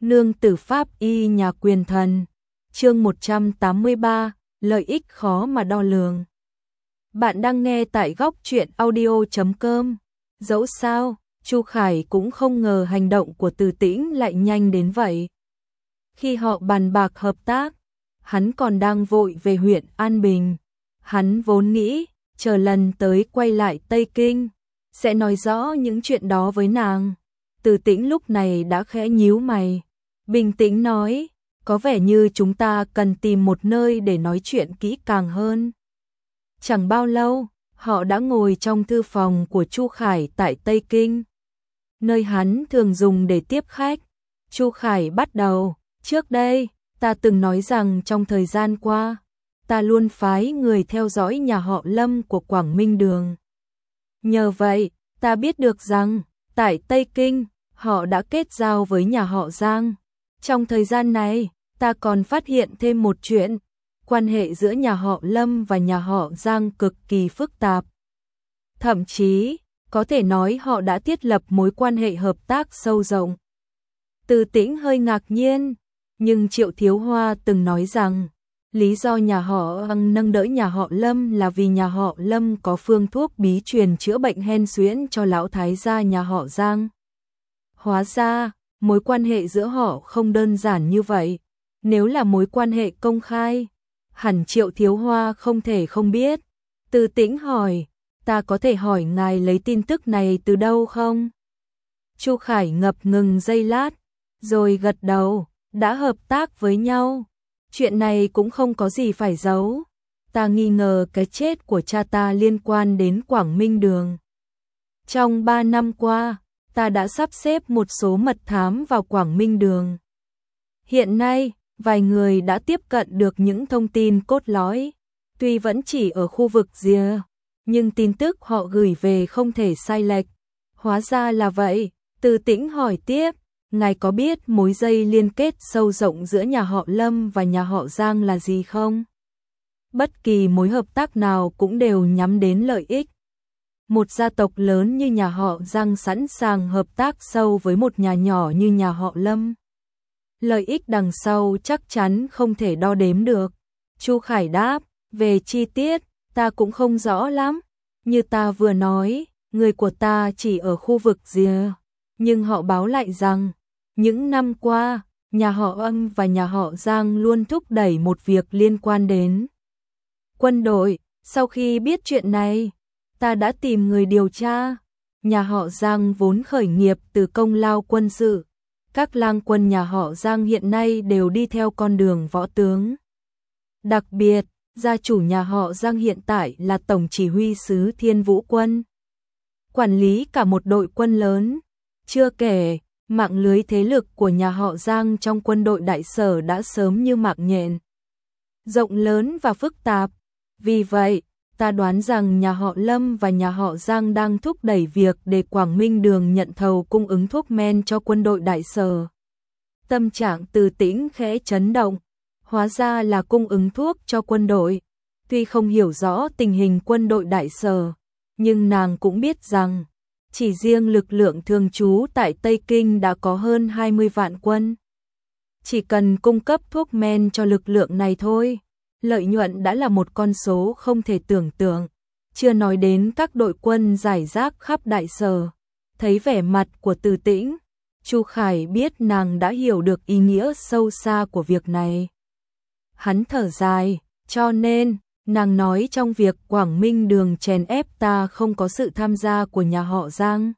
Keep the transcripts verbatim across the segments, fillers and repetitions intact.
Nương tử pháp y nhà quyền thần. Chương một trăm tám mươi ba, lợi ích khó mà đo lường. Bạn đang nghe tại góc truyện audio chấm com. Dẫu sao, Chu Khải cũng không ngờ hành động của Từ Tĩnh lại nhanh đến vậy. Khi họ bàn bạc hợp tác, hắn còn đang vội về huyện An Bình. Hắn vốn nghĩ, chờ lần tới quay lại Tây Kinh, sẽ nói rõ những chuyện đó với nàng. Từ Tĩnh lúc này đã khẽ nhíu mày, bình tĩnh nói, có vẻ như chúng ta cần tìm một nơi để nói chuyện kỹ càng hơn. Chẳng bao lâu, họ đã ngồi trong thư phòng của Chu Khải tại Tây Kinh, nơi hắn thường dùng để tiếp khách. Chu Khải bắt đầu, trước đây, ta từng nói rằng trong thời gian qua, ta luôn phái người theo dõi nhà họ Lâm của Quảng Minh Đường. Nhờ vậy, ta biết được rằng, tại Tây Kinh, họ đã kết giao với nhà họ Giang. Trong thời gian này, ta còn phát hiện thêm một chuyện, quan hệ giữa nhà họ Lâm và nhà họ Giang cực kỳ phức tạp. Thậm chí, có thể nói họ đã thiết lập mối quan hệ hợp tác sâu rộng. Từ Tĩnh hơi ngạc nhiên, nhưng Triệu Thiếu Hoa từng nói rằng, lý do nhà họ Giang nâng đỡ nhà họ Lâm là vì nhà họ Lâm có phương thuốc bí truyền chữa bệnh hen suyễn cho lão thái gia nhà họ Giang. Hóa ra, mối quan hệ giữa họ không đơn giản như vậy. Nếu là mối quan hệ công khai, hẳn Triệu Thiếu Hoa không thể không biết. Từ Tĩnh hỏi, ta có thể hỏi ngài lấy tin tức này từ đâu không? Chu Khải ngập ngừng giây lát, rồi gật đầu, đã hợp tác với nhau. Chuyện này cũng không có gì phải giấu. Ta nghi ngờ cái chết của cha ta liên quan đến Quảng Minh Đường. Trong ba năm qua, ta đã sắp xếp một số mật thám vào Quảng Minh Đường. Hiện nay, vài người đã tiếp cận được những thông tin cốt lõi. Tuy vẫn chỉ ở khu vực rìa, nhưng tin tức họ gửi về không thể sai lệch. Hóa ra là vậy. Từ Tĩnh hỏi tiếp, ngài có biết mối dây liên kết sâu rộng giữa nhà họ Lâm và nhà họ Giang là gì không? Bất kỳ mối hợp tác nào cũng đều nhắm đến lợi ích. Một gia tộc lớn như nhà họ Giang sẵn sàng hợp tác sâu với một nhà nhỏ như nhà họ Lâm. Lợi ích đằng sau chắc chắn không thể đo đếm được. Chu Khải đáp, về chi tiết, ta cũng không rõ lắm. Như ta vừa nói, người của ta chỉ ở khu vực rìa. Nhưng họ báo lại rằng, những năm qua, nhà họ Âm và nhà họ Giang luôn thúc đẩy một việc liên quan đến quân đội. Sau khi biết chuyện này, ta đã tìm người điều tra. Nhà họ Giang vốn khởi nghiệp từ công lao quân sự. Các lang quân nhà họ Giang hiện nay đều đi theo con đường võ tướng. Đặc biệt, gia chủ nhà họ Giang hiện tại là tổng chỉ huy sứ Thiên Vũ Quân, quản lý cả một đội quân lớn. Chưa kể, mạng lưới thế lực của nhà họ Giang trong quân đội đại sở đã sớm như mạng nhện, rộng lớn và phức tạp. Vì vậy, ta đoán rằng nhà họ Lâm và nhà họ Giang đang thúc đẩy việc để Quảng Minh Đường nhận thầu cung ứng thuốc men cho quân đội đại sở. Tâm trạng Từ Tĩnh khẽ chấn động, hóa ra là cung ứng thuốc cho quân đội. Tuy không hiểu rõ tình hình quân đội đại sở, nhưng nàng cũng biết rằng, chỉ riêng lực lượng thường trú tại Tây Kinh đã có hơn hai mươi vạn quân. Chỉ cần cung cấp thuốc men cho lực lượng này thôi, lợi nhuận đã là một con số không thể tưởng tượng, chưa nói đến các đội quân rải rác khắp đại sở. Thấy vẻ mặt của Từ Tĩnh, Chu Khải biết nàng đã hiểu được ý nghĩa sâu xa của việc này. Hắn thở dài, cho nên, nàng nói trong việc Quảng Minh Đường chèn ép ta không có sự tham gia của nhà họ Giang.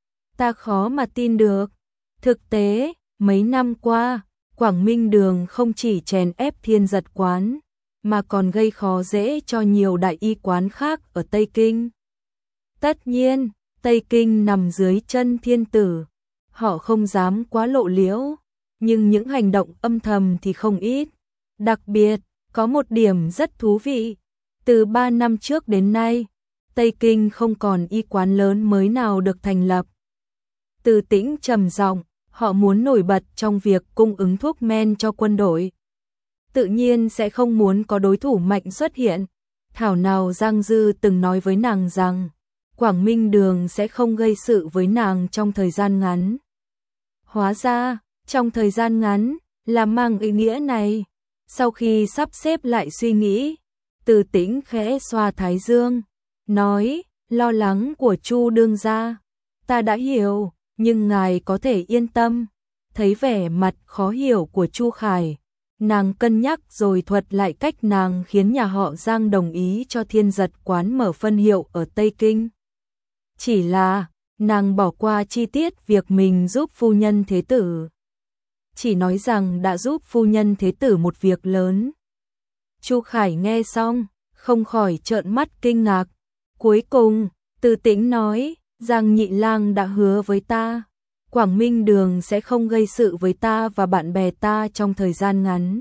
Ta khó mà tin được. Thực tế, mấy năm qua, Quảng Minh Đường không chỉ chèn ép Thiên Giật Quán, mà còn gây khó dễ cho nhiều đại y quán khác ở Tây Kinh. Tất nhiên, Tây Kinh nằm dưới chân thiên tử, họ không dám quá lộ liễu, nhưng những hành động âm thầm thì không ít. Đặc biệt, có một điểm rất thú vị, từ ba năm trước đến nay, Tây Kinh không còn y quán lớn mới nào được thành lập. Từ Tĩnh trầm giọng, họ muốn nổi bật trong việc cung ứng thuốc men cho quân đội. Tự nhiên sẽ không muốn có đối thủ mạnh xuất hiện. Thảo nào Giang Dư từng nói với nàng rằng, Quảng Minh Đường sẽ không gây sự với nàng trong thời gian ngắn. Hóa ra, Trong thời gian ngắn, là mang ý nghĩa này. Sau khi sắp xếp lại suy nghĩ, Từ Tĩnh khẽ xoa thái dương, nói, lo lắng của Chu đương gia, ta đã hiểu, nhưng ngài có thể yên tâm. Thấy vẻ mặt khó hiểu của Chu Khải, nàng cân nhắc rồi thuật lại cách nàng khiến nhà họ Giang đồng ý cho Thiên Giật quán mở phân hiệu ở Tây Kinh. Chỉ là, nàng bỏ qua chi tiết việc mình giúp phu nhân thế tử. Chỉ nói rằng đã giúp phu nhân thế tử một việc lớn. Chu Khải nghe xong, không khỏi trợn mắt kinh ngạc. Cuối cùng, Từ Tĩnh nói, Giang nhị lang đã hứa với ta, Quảng Minh Đường sẽ không gây sự với ta và bạn bè ta trong thời gian ngắn.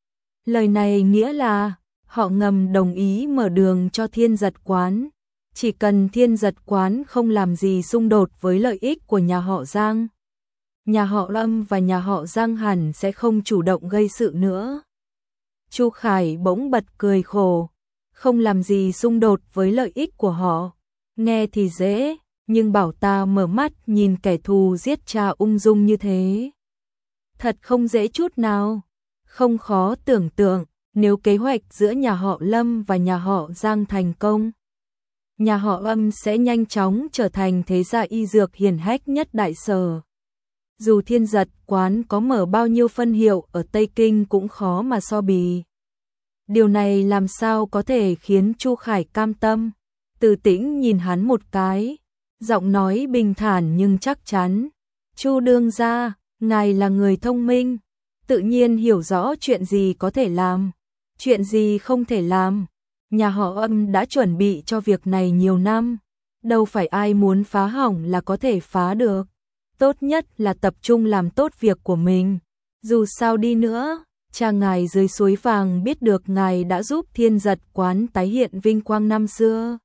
Lời này nghĩa là, họ ngầm đồng ý mở đường cho Thiên Giật quán. Chỉ cần Thiên Giật quán không làm gì xung đột với lợi ích của nhà họ Giang, nhà họ Lâm và nhà họ Giang hẳn sẽ không chủ động gây sự nữa. Chu Khải bỗng bật cười khổ, không làm gì xung đột với lợi ích của họ. Nghe thì dễ, nhưng bảo ta mở mắt nhìn kẻ thù giết cha ung dung như thế, thật không dễ chút nào. Không khó tưởng tượng, nếu kế hoạch giữa nhà họ Lâm và nhà họ Giang thành công, nhà họ Lâm sẽ nhanh chóng trở thành thế gia y dược hiển hách nhất Đại Sở. Dù Thiên Giật quán có mở bao nhiêu phân hiệu ở Tây Kinh cũng khó mà so bì. Điều này làm sao có thể khiến Chu Khải cam tâm. Từ Tĩnh nhìn hắn một cái, giọng nói bình thản nhưng chắc chắn. Chu đương gia, ngài là người thông minh, tự nhiên hiểu rõ chuyện gì có thể làm, chuyện gì không thể làm. Nhà họ Âm đã chuẩn bị cho việc này nhiều năm, đâu phải ai muốn phá hỏng là có thể phá được. Tốt nhất là tập trung làm tốt việc của mình. Dù sao đi nữa, cha ngài dưới suối vàng biết được ngài đã giúp Thiên Giật quán tái hiện vinh quang năm xưa,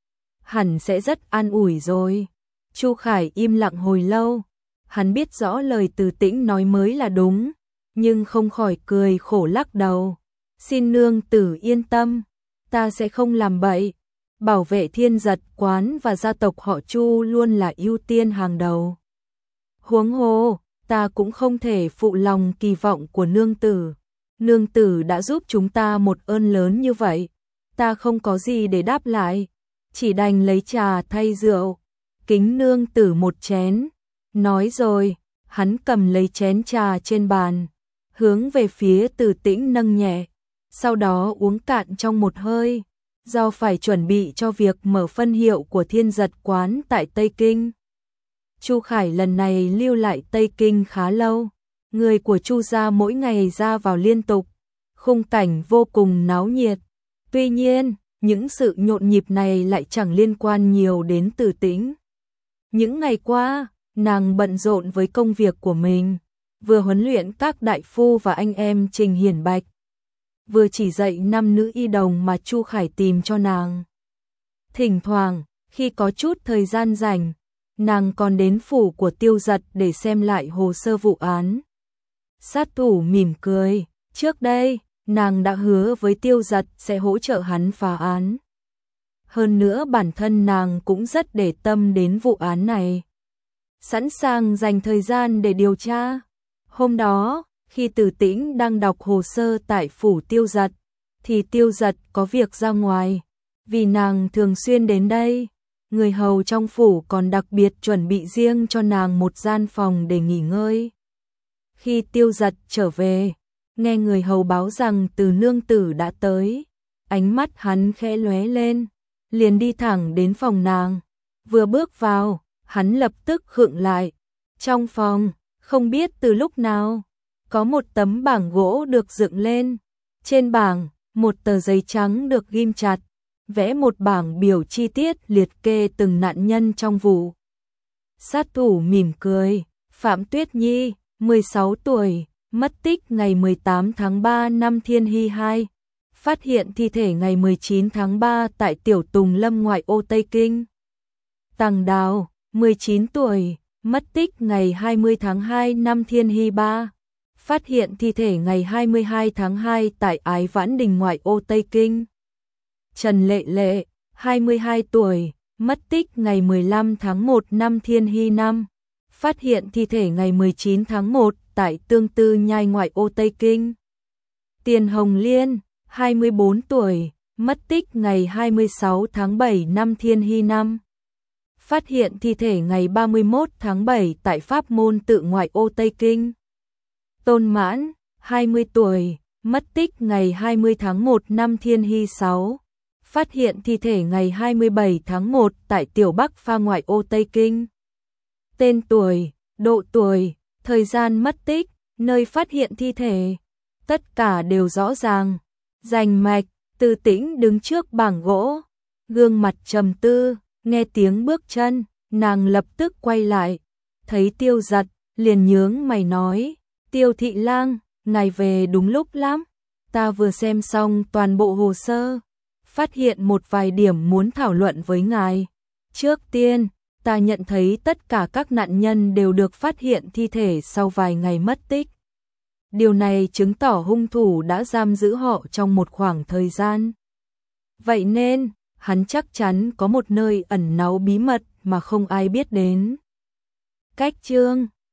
hẳn sẽ rất an ủi rồi. Chu Khải im lặng hồi lâu, hắn biết rõ lời Từ Tĩnh nói mới là đúng, nhưng không khỏi cười khổ lắc đầu. Xin nương tử yên tâm, ta sẽ không làm bậy, bảo vệ Thiên Giật quán và gia tộc họ Chu luôn là ưu tiên hàng đầu. Huống hồ, ta cũng không thể phụ lòng kỳ vọng của nương tử. Nương tử đã giúp chúng ta một ơn lớn như vậy, ta không có gì để đáp lại, chỉ đành lấy trà thay rượu, kính nương tử một chén. Nói rồi, hắn cầm lấy chén trà trên bàn, hướng về phía Từ Tĩnh nâng nhẹ, sau đó uống cạn trong một hơi. Do phải chuẩn bị cho việc mở phân hiệu của Thiên Giật quán tại Tây Kinh, Chu Khải lần này lưu lại Tây Kinh khá lâu. Người của Chu gia mỗi ngày ra vào liên tục, khung cảnh vô cùng náo nhiệt. Tuy nhiên, những sự nhộn nhịp này lại chẳng liên quan nhiều đến Từ Tĩnh. Những ngày qua, nàng bận rộn với công việc của mình, vừa huấn luyện các đại phu và anh em Trình Hiển Bạch, vừa chỉ dạy năm nữ y đồng mà Chu Khải tìm cho nàng. Thỉnh thoảng, khi có chút thời gian rảnh, nàng còn đến phủ của Tiêu Giật để xem lại hồ sơ vụ án. Sát thủ mỉm cười, trước đây, nàng đã hứa với Tiêu Giật sẽ hỗ trợ hắn phá án. Hơn nữa bản thân nàng cũng rất để tâm đến vụ án này, sẵn sàng dành thời gian để điều tra. Hôm đó, khi Từ Tĩnh đang đọc hồ sơ tại phủ Tiêu Giật, thì Tiêu Giật có việc ra ngoài. Vì nàng thường xuyên đến đây, người hầu trong phủ còn đặc biệt chuẩn bị riêng cho nàng một gian phòng để nghỉ ngơi. Khi Tiêu Giật trở về, nghe người hầu báo rằng Từ nương tử đã tới, ánh mắt hắn khẽ lóe lên, liền đi thẳng đến phòng nàng. Vừa bước vào, hắn lập tức khựng lại. Trong phòng, không biết từ lúc nào, có một tấm bảng gỗ được dựng lên. Trên bảng, một tờ giấy trắng được ghim chặt, vẽ một bảng biểu chi tiết liệt kê từng nạn nhân trong vụ. Sát thủ mỉm cười, Phạm Tuyết Nhi, mười sáu tuổi, mất tích ngày mười tám tháng ba năm Thiên Hy hai, phát hiện thi thể ngày mười chín tháng ba tại Tiểu Tùng Lâm ngoại ô Tây Kinh. Tằng Đào, mười chín tuổi, mất tích ngày hai mươi tháng hai năm Thiên Hy ba, phát hiện thi thể ngày hai mươi hai tháng hai tại Ái Vãn Đình ngoại ô Tây Kinh. Trần Lệ Lệ, hai mươi hai tuổi, mất tích ngày mười lăm tháng một năm Thiên Hy năm, phát hiện thi thể ngày mười chín tháng một tại Tương Tư Nhai ngoại ô Tây Kinh. Tiền Hồng Liên, hai mươi bốn tuổi, mất tích ngày hai mươi sáu tháng bảy năm Thiên Hy năm. Phát hiện thi thể ngày ba mươi mốt tháng bảy tại Pháp Môn Tự ngoại ô Tây Kinh. Tôn Mãn, hai mươi tuổi, mất tích ngày hai mươi tháng một năm Thiên Hy sáu. Phát hiện thi thể ngày hai mươi bảy tháng một tại Tiểu Bắc Pha ngoại ô Tây Kinh. Tên tuổi, độ tuổi, thời gian mất tích, nơi phát hiện thi thể, tất cả đều rõ ràng, rành mạch. Từ Tĩnh đứng trước bảng gỗ, gương mặt trầm tư, nghe tiếng bước chân, nàng lập tức quay lại, thấy Tiêu Giật, liền nhướng mày nói, Tiêu thị lang, ngài về đúng lúc lắm, ta vừa xem xong toàn bộ hồ sơ, phát hiện một vài điểm muốn thảo luận với ngài. Trước tiên, ta nhận thấy tất cả các nạn nhân đều được phát hiện thi thể sau vài ngày mất tích. Điều này chứng tỏ hung thủ đã giam giữ họ trong một khoảng thời gian. Vậy nên, hắn chắc chắn có một nơi ẩn náu bí mật mà không ai biết đến. Cách chương